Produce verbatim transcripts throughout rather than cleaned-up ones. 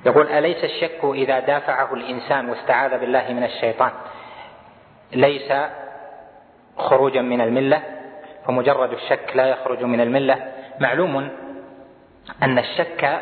يقول: أليس الشك إذا دافعه الإنسان واستعاذ بالله من الشيطان ليس خروجا من الملة؟ فمجرد الشك لا يخرج من الملة. معلوم أن الشك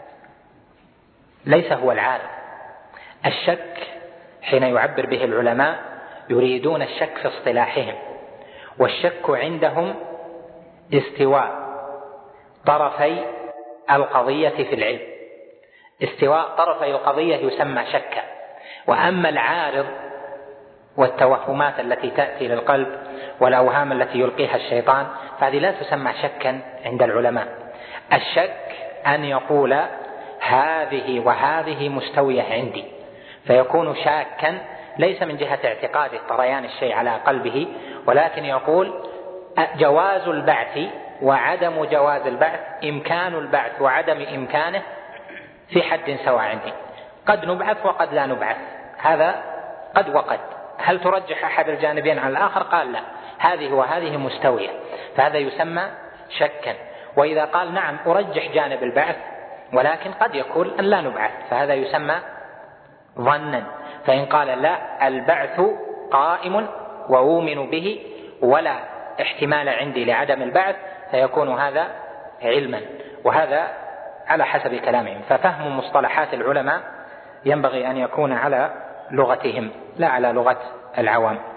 ليس هو العارض. الشك حين يعبر به العلماء يريدون الشك في اصطلاحهم، والشك عندهم استواء طرفي القضية في العلم. استواء طرفي القضية يسمى شكا، وأما العارض والتوهمات التي تأتي للقلب والأوهام التي يلقيها الشيطان فهذه لا تسمى شكا عند العلماء. الشك أن يقول هذه وهذه مستوية عندي، فيكون شاكا ليس من جهة اعتقاد طريان الشيء على قلبه، ولكن يقول جواز البعث وعدم جواز البعث، إمكان البعث وعدم إمكانه في حد سواء عندي، قد نبعث وقد لا نبعث، هذا قد وقد، هل ترجح أحد الجانبين على الآخر؟ قال لا، هذه وهذه مستوية، فهذا يسمى شكا. وإذا قال نعم أرجح جانب البعث ولكن قد يكون أن لا نبعث فهذا يسمى ظنا. فإن قال لا البعث قائم وأؤمن به ولا احتمال عندي لعدم البعث فيكون هذا علما، وهذا على حسب كلامهم. ففهم مصطلحات العلماء ينبغي أن يكون على لغتهم لا على لغة العوام.